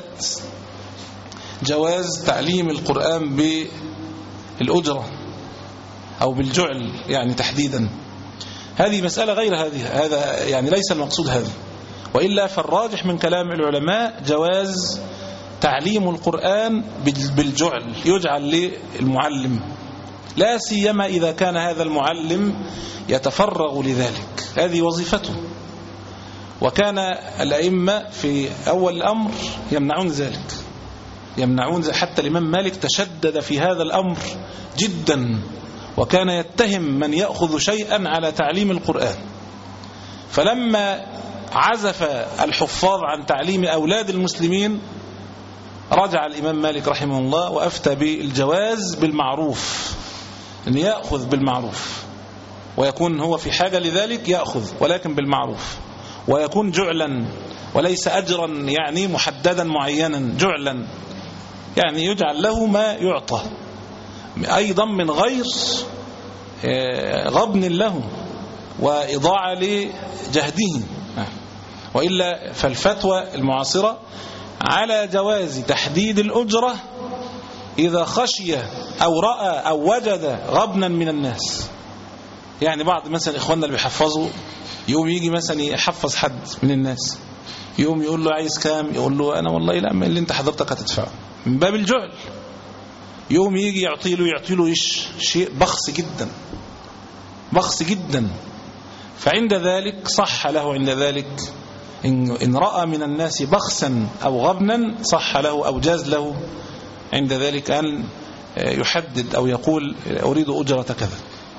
جواز تعليم القرآن بالأجرة أو بالجعل يعني تحديدا، هذه مسألة غير هذه، هذا يعني ليس المقصود هذا. وإلا فالراجح من كلام العلماء جواز تعليم القرآن بالجعل، يجعل للمعلم، لا سيما إذا كان هذا المعلم يتفرغ لذلك، هذه وظيفته. وكان الأئمة في أول الأمر يمنعون ذلك، يمنعون، حتى الإمام مالك تشدد في هذا الأمر جدا، وكان يتهم من يأخذ شيئا على تعليم القرآن. فلما عزف الحفاظ عن تعليم أولاد المسلمين رجع الإمام مالك رحمه الله وأفتى بالجواز بالمعروف، أن يأخذ بالمعروف ويكون هو في حاجة لذلك يأخذ، ولكن بالمعروف، ويكون جعلا وليس أجرا يعني محددا معينا، جعلا يعني يجعل له ما يعطى، أيضا من غير غبن له وإضاعة لجهده. وإلا فالفتوى المعاصرة على جواز تحديد الأجرة إذا خشي أو رأى أو وجد غبنا من الناس. يعني بعض مثلا إخواننا اللي بيحفظوا يوم يجي مثلا يحفظ حد من الناس، يوم يقول له عايز كام، يقول له أنا والله لا، اللي انت حضرتك هتدفعه، من باب الجعل. يوم يجي يعطي له يعطي له شيء بخس جدا، بخس جدا. فعند ذلك صح له، عند ذلك إن رأى من الناس بخسا أو غبنا صح له أو جاز له عند ذلك أن يحدد أو يقول أريد أجرة كذا.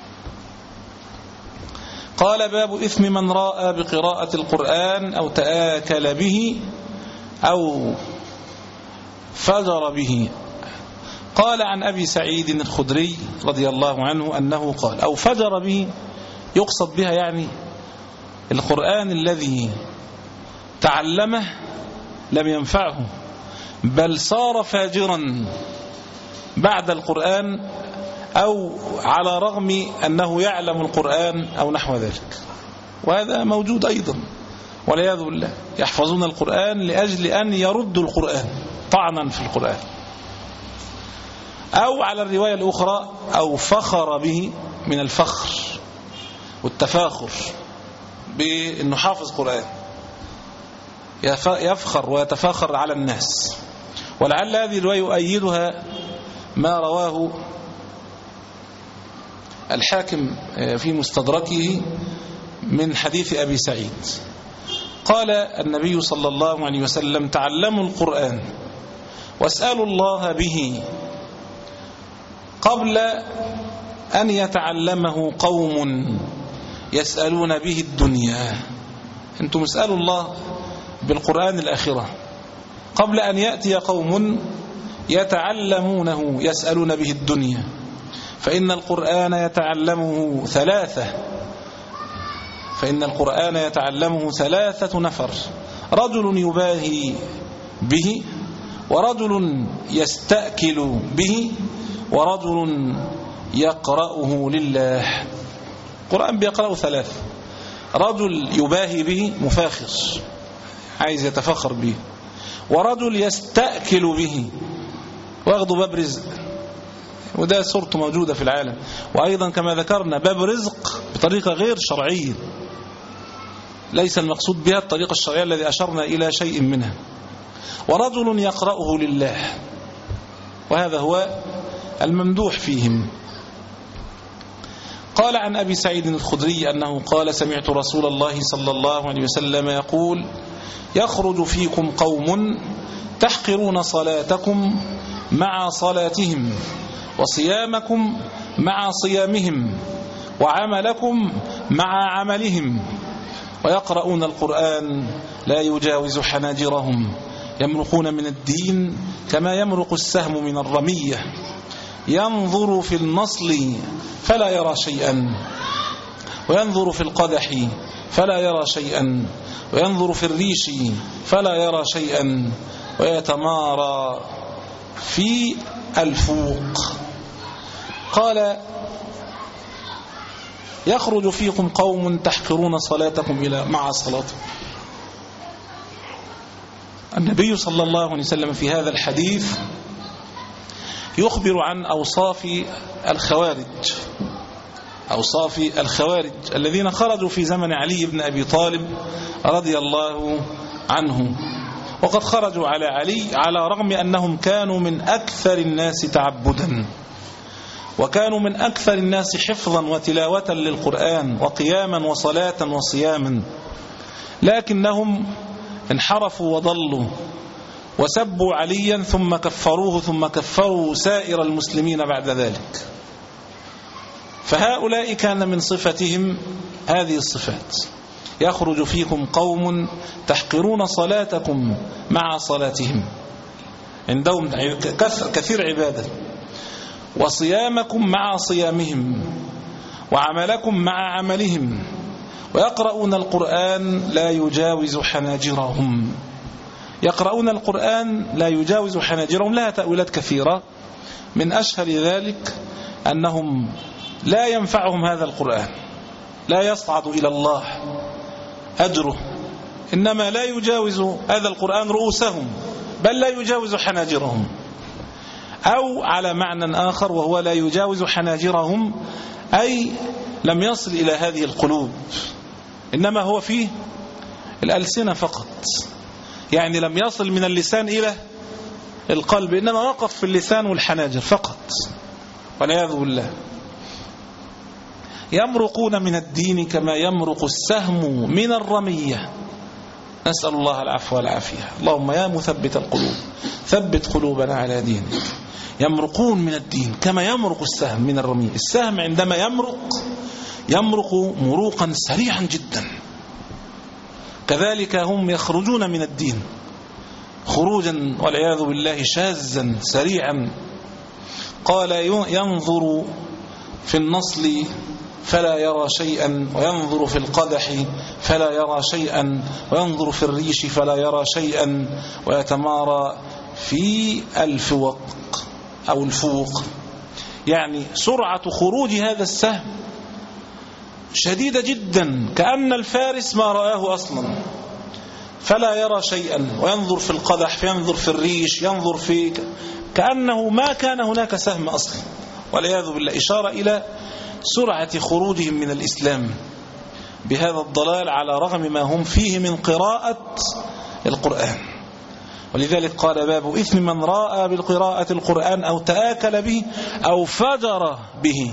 قال: باب إثم من راء بقراءة القرآن أو تآكل به أو فجر به. قال عن أبي سعيد الخدري رضي الله عنه أنه قال: أو فجر به، يقصد بها يعني القرآن الذي تعلمه لم ينفعه، بل صار فاجرا بعد القرآن، أو على رغم أنه يعلم القرآن أو نحو ذلك. وهذا موجود أيضا والعياذ بالله، يحفظون القرآن لأجل أن يردوا القرآن طعنا في القرآن. أو على الرواية الأخرى أو فخر به، من الفخر والتفاخر بأنه حافظ قرآن، يفخر ويتفاخر على الناس. ولعل هذه الرواية يؤيدها ما رواه الحاكم في مستدركه من حديث أبي سعيد قال النبي صلى الله عليه وسلم: تعلموا القرآن واسألوا الله به قبل أن يتعلمه قوم يسألون به الدنيا. أنتم اسألوا الله بالقرآن الآخرة قبل أن يأتي قوم يتعلمونه يسألون به الدنيا، فإن القرآن يتعلمه ثلاثة فإن القرآن يتعلمه ثلاثة نفر: رجل يباهي به، ورجل يستأكل به، ورجل يقرأه لله. القرآن بيقرأه ثلاثة: رجل يباهي به، مفاخر عايز يتفخر به، ورجل يستأكل به واخده باب رزق، وده صورته موجودة في العالم، وأيضا كما ذكرنا باب رزق بطريقة غير شرعية، ليس المقصود بها الطريقة الشرعية الذي أشرنا إلى شيء منها. ورجل يقرأه لله، وهذا هو الممدوح فيهم. قال عن أبي سعيد الخدري أنه قال: سمعت رسول الله صلى الله عليه وسلم يقول: يخرج فيكم قوم تحقرون صلاتكم مع صلاتهم، وصيامكم مع صيامهم، وعملكم مع عملهم، ويقرؤون القرآن لا يجاوز حناجرهم، يمرقون من الدين كما يمرق السهم من الرمية، ينظر في النصل فلا يرى شيئا، وينظر في القدح فلا يرى شيئا، وينظر في الريش فلا يرى شيئا، ويتمارى في الفوق. قال: يخرج فيكم قوم تحقرون صلاتكم إلى مع صلاتكم. النبي صلى الله عليه وسلم في هذا الحديث يخبر عن أوصاف الخوارج أوصاف الخوارج الذين خرجوا في زمن علي بن أبي طالب رضي الله عنه، وقد خرجوا على علي على رغم أنهم كانوا من أكثر الناس تعبدا، وكانوا من أكثر الناس حفظا وتلاوة للقرآن، وقياما وصلاة وصياما، لكنهم انحرفوا وضلوا وسبوا عليا ثم كفروه ثم كفروا سائر المسلمين بعد ذلك. فهؤلاء كان من صفتهم هذه الصفات: يخرج فيكم قوم تحقرون صلاتكم مع صلاتهم، عندهم كثير عبادة، وصيامكم مع صيامهم، وعملكم مع عملهم، ويقرؤون القرآن لا يجاوز حناجرهم. يقرؤون القرآن لا يجاوز حناجرهم لها تأويلات كثيرة، من أشهر ذلك أنهم لا ينفعهم هذا القرآن، لا يصعد إلى الله أجره، إنما لا يجاوز هذا القرآن رؤوسهم، بل لا يجاوز حناجرهم. أو على معنى آخر وهو لا يجاوز حناجرهم، أي لم يصل إلى هذه القلوب، إنما هو في الألسنة فقط، يعني لم يصل من اللسان إلى القلب، إنما وقف في اللسان والحناجر فقط، والعياذ بالله. يمرقون من الدين كما يمرق السهم من الرمية، نسأل الله العفو والعافية. اللهم يا مثبت القلوب ثبت قلوبنا على دينك. يمرقون من الدين كما يمرق السهم من الرمية. السهم عندما يمرق يمرق مروقا سريعا جدا، كذلك هم يخرجون من الدين خروجا والعياذ بالله شاذا سريعا. قال: ينظر في النصل فلا يرى شيئا، وينظر في القدح فلا يرى شيئا، وينظر في الريش فلا يرى شيئا، ويتمارى في الفوق أو الفوق، يعني سرعة خروج هذا السهم شديدة جدا، كأن الفارس ما رآه أصلا، فلا يرى شيئا، وينظر في القدح، فينظر في الريش، ينظر في كأنه ما كان هناك سهم أصلا، والعياذ بالله. إشارة إلى سرعة خروجهم من الإسلام بهذا الضلال على رغم ما هم فيه من قراءة القرآن. ولذلك قال: باب إثم من راء بالقراءة القرآن أو تآكل به أو فجر به.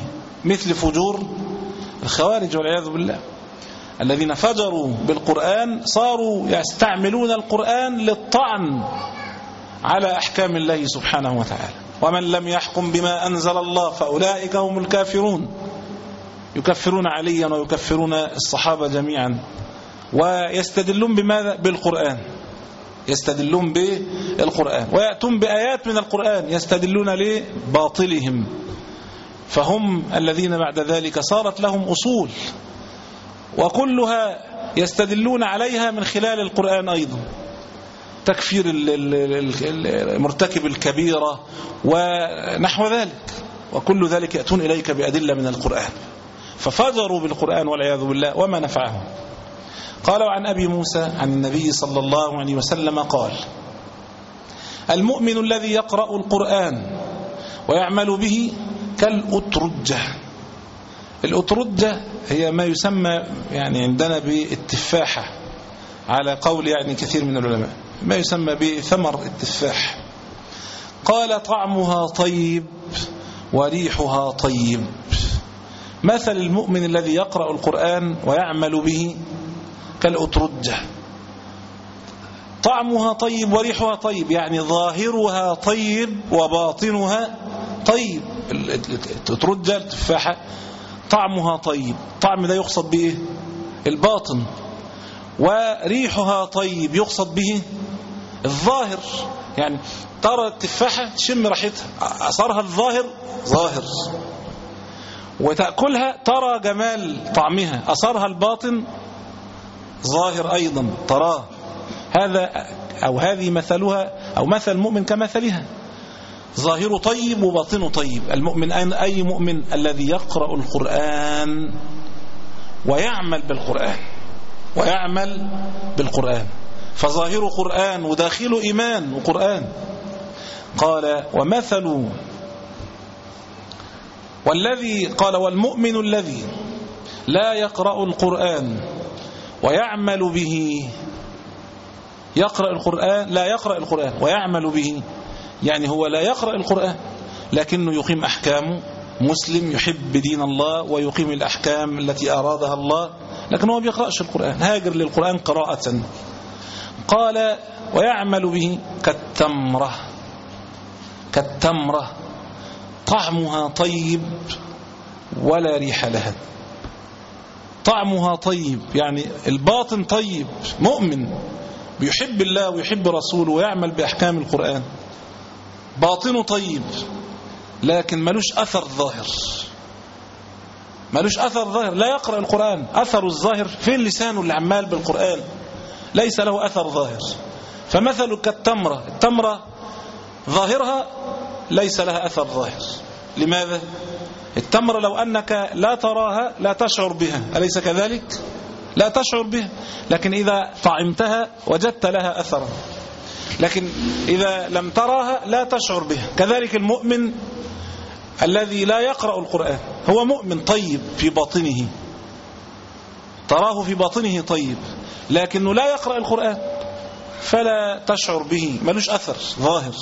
مثل فجور الخوارج والعياذ بالله، الذين فجروا بالقرآن صاروا يستعملون القرآن للطعن على أحكام الله سبحانه وتعالى. ومن لم يحكم بما أنزل الله فأولئك هم الكافرون، يكفرون عليا ويكفرون الصحابة جميعا، ويستدلون بماذا؟ بالقرآن، يستدلون بالقرآن، ويأتون بآيات من القرآن يستدلون لباطلهم. فهم الذين بعد ذلك صارت لهم أصول، وكلها يستدلون عليها من خلال القرآن أيضا، تكفير مرتكب الكبيرة ونحو ذلك، وكل ذلك يأتون إليك بأدلة من القرآن، ففجروا بالقرآن والعياذ بالله وما نفعهم. قال عن أبي موسى عن النبي صلى الله عليه وسلم قال: المؤمن الذي يقرأ القرآن ويعمل به كالأترجة. الأترجة هي ما يسمى يعني عندنا بالتفاحة، على قول يعني كثير من العلماء، ما يسمى بثمر التفاح. قال: طعمها طيب وريحها طيب. مثل المؤمن الذي يقرأ القرآن ويعمل به كالأترجة، طعمها طيب وريحها طيب، يعني ظاهرها طيب وباطنها طيب. الأترجة التفاحة طعمها طيب، طعم ده يقصد به الباطن، وريحها طيب يقصد به الظاهر. يعني ترى التفاحة تشم ريحتها، أثرها الظاهر ظاهر، وتأكلها ترى جمال طعمها، أثرها الباطن ظاهر أيضا تراه. هذا أو هذه مثلها أو مثل المؤمن كمثلها، ظاهر طيب وباطنه طيب. المؤمن أي مؤمن؟ الذي يقرأ القرآن ويعمل بالقرآن، ويعمل بالقرآن، فظاهر قرآن وداخله إيمان وقرآن. قال: ومثل والذي قال والمؤمن الذي لا يقرأ القرآن ويعمل به. يقرأ القرآن، لا يقرأ القرآن ويعمل به، يعني هو لا يقرأ القرآن لكنه يقيم أحكامه، مسلم يحب دين الله ويقيم الأحكام التي أرادها الله، لكن هو بيقرأش القرآن، هاجر للقرآن قراءة. قال: ويعمل به كالتمرة. كالتمرة طعمها طيب ولا ريح لها. طعمها طيب يعني الباطن طيب، مؤمن بيحب الله ويحب رسوله ويعمل بأحكام القرآن، باطنه طيب لكن ملوش أثر ظاهر، ملوش أثر ظاهر، لا يقرأ القرآن، أثر الظاهر فين؟ لسانه اللي عمال بالقرآن، ليس له أثر ظاهر. فمثل كالتمرة، التمرة ظاهرها ليس لها أثر ظاهر. لماذا؟ التمرة لو أنك لا تراها لا تشعر بها، أليس كذلك؟ لا تشعر بها، لكن إذا طعمتها وجدت لها أثرا، لكن إذا لم تراها لا تشعر بها. كذلك المؤمن الذي لا يقرأ القرآن، هو مؤمن طيب في باطنه، تراه في باطنه طيب، لكنه لا يقرأ القرآن فلا تشعر به، ملوش أثر ظاهر.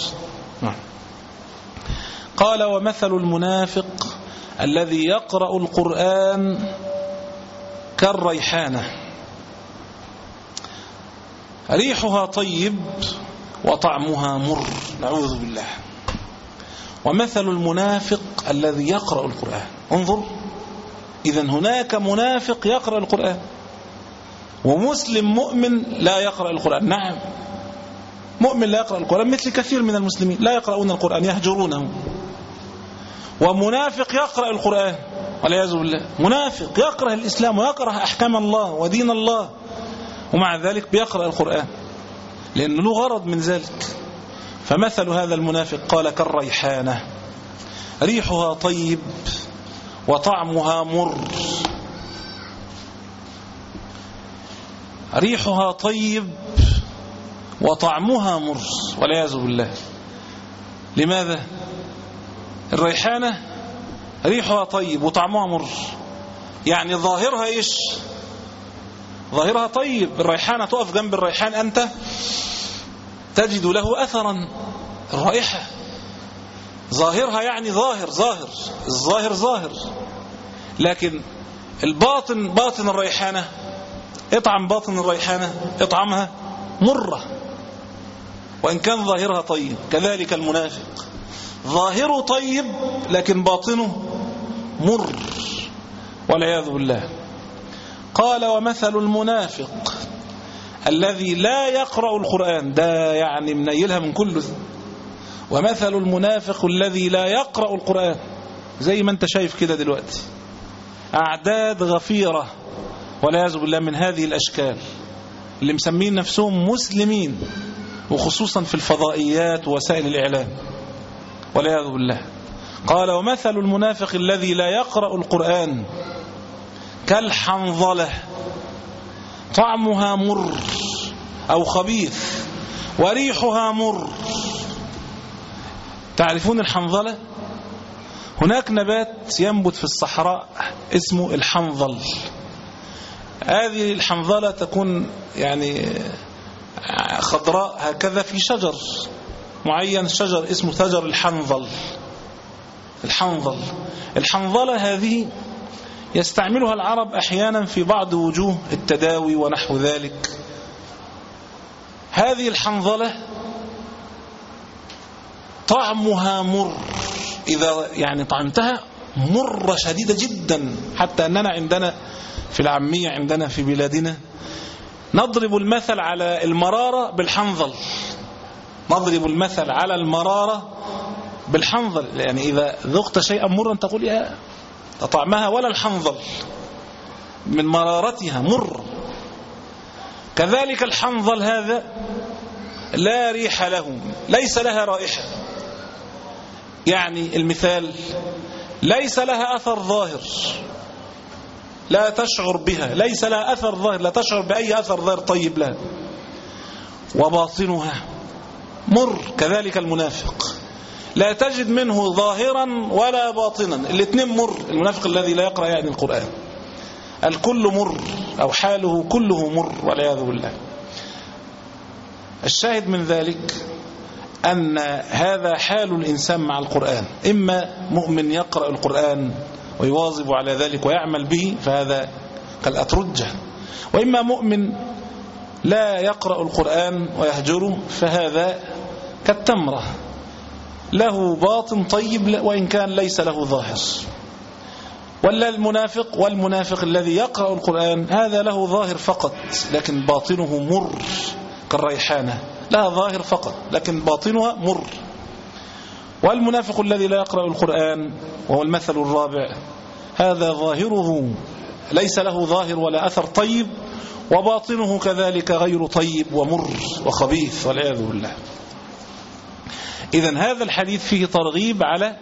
قال: ومثل المنافق الذي يقرأ القرآن كالريحانة، ريحها طيب وطعمها مر، نعوذ بالله. ومثل المنافق الذي يقرأ القرآن، انظر، إذن هناك منافق يقرأ القرآن ومسلم مؤمن لا يقرأ القرآن. نعم، مؤمن لا يقرأ القرآن مثل كثير من المسلمين لا يقرؤون القرآن، يهجرونه. ومنافق يقرأ القرآن والعياذ بالله، منافق يقرأ الإسلام ويقرأ أحكام الله ودين الله، ومع ذلك بيقرأ القرآن لأنه له غرض من ذلك. فمثل هذا المنافق قال كالريحانة، ريحها طيب وطعمها مر. ريحها طيب وطعمها مر والعياذ بالله. لماذا؟ الريحانة ريحها طيب وطعمها مر، يعني ظاهرها إيش؟ ظاهرها طيب. الريحانة تقف جنب الريحان أنت تجد له أثرا، الرائحة ظاهرها يعني ظاهر ظاهر الظاهر ظاهر، لكن الباطن، باطن الريحانة، اطعم باطن الريحانة، اطعمها مرة وإن كان ظاهرها طيب. كذلك المنافق ظاهره طيب لكن باطنه مر والعياذ بالله. قال ومثل المنافق الذي لا يقرأ القرآن، ده يعني منيلها من كله. ومثل المنافق الذي لا يقرأ القرآن، زي ما انت شايف كده دلوقتي أعداد غفيرة والعياذ بالله من هذه الأشكال اللي مسمين نفسهم مسلمين، وخصوصا في الفضائيات ووسائل الإعلام والعياذ بالله. قال ومثل المنافق الذي لا يقرأ القرآن كالحنظلة طعمها مر أو خبيث وريحها مر. تعرفون الحنظلة؟ هناك نبات ينبت في الصحراء اسمه الحنظل. هذه الحنظلة تكون يعني خضراء هكذا في شجر معين، شجر اسمه شجر الحنظل. الحنظل الحنظلة هذه يستعملها العرب أحيانا في بعض وجوه التداوي ونحو ذلك. هذه الحنظلة طعمها مر، إذا يعني طعمتها مرة شديدة جدا، حتى أننا عندنا في العامية عندنا في بلادنا نضرب المثل على المرارة بالحنظل. نضرب المثل على المرارة بالحنظل، يعني إذا ذقت شيئا مرا تقول يا طعمها ولا الحنظل من مرارتها مر. كذلك الحنظل هذا لا ريح له، ليس لها رائحة. يعني المثال ليس لها أثر ظاهر، لا تشعر بها، ليس لها أثر ظاهر، لا تشعر بأي أثر ظاهر طيب لها، وباطنها مر. كذلك المنافق لا تجد منه ظاهرا ولا باطنا، الاثنين مر. المنافق الذي لا يقرأ يعني القرآن الكل مر، أو حاله كله مر والعياذ بالله. الشاهد من ذلك أن هذا حال الإنسان مع القرآن، إما مؤمن يقرأ القرآن ويواظب على ذلك ويعمل به فهذا كالأترجة، وإما مؤمن لا يقرأ القرآن ويهجره فهذا كالتمرة، له باطن طيب وإن كان ليس له ظاهر. ولا المنافق، والمنافق الذي يقرأ القرآن هذا له ظاهر فقط لكن باطنه مر كالريحانة، لها ظاهر فقط لكن باطنها مر. والمنافق الذي لا يقرأ القرآن وهو المثل الرابع، هذا ظاهره ليس له ظاهر ولا أثر طيب، وباطنه كذلك غير طيب ومر وخبيث والعياذ بالله. إذن هذا الحديث فيه ترغيب على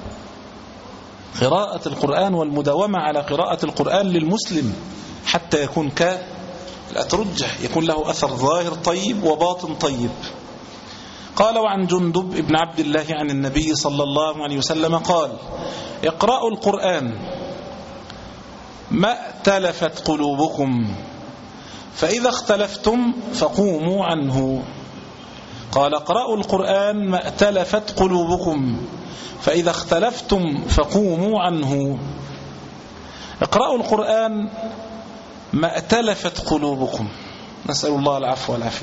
قراءة القرآن والمداومة على قراءة القرآن للمسلم حتى يكون كالأترجة، يكون له أثر ظاهر طيب وباطن طيب. قال وعن جندب ابن عبد الله عن النبي صلى الله عليه وسلم قال اقرأوا القرآن ما ائتلفت قلوبكم فإذا اختلفتم فقوموا عنه. قال اقرأوا القرآن ما ائتلفت قلوبكم فإذا اختلفتم فقوموا عنه. اقرأوا القرآن ما ائتلفت قلوبكم، نسأل الله العفو والعافية.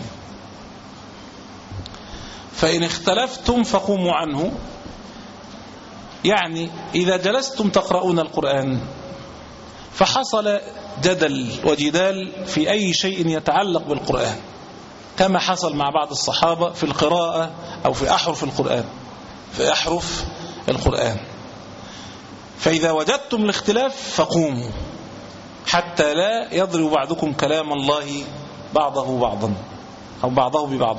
فإن اختلفتم فقوموا عنه، يعني إذا جلستم تقرؤون القرآن فحصل جدل وجدال في أي شيء يتعلق بالقرآن، كما حصل مع بعض الصحابة في القراءة أو في أحرف القرآن في أحرف القرآن فإذا وجدتم الاختلاف فقوموا حتى لا يضرب بعضكم كلام الله بعضه بعضا أو بعضه ببعض،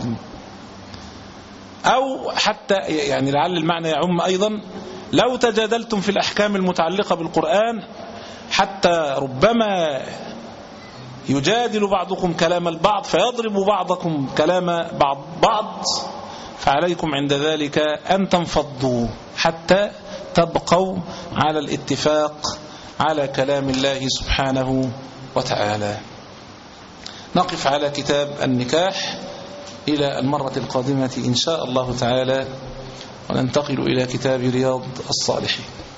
أو حتى يعني لعل المعنى يعم أيضا لو تجادلتم في الأحكام المتعلقة بالقرآن حتى ربما يجادل بعضكم كلام البعض فيضرب بعضكم كلام بعض بعض، فعليكم عند ذلك أن تنفضوا حتى تبقوا على الاتفاق على كلام الله سبحانه وتعالى. نقف على كتاب النكاح إلى المرة القادمة إن شاء الله تعالى، وننتقل إلى كتاب رياض الصالحين.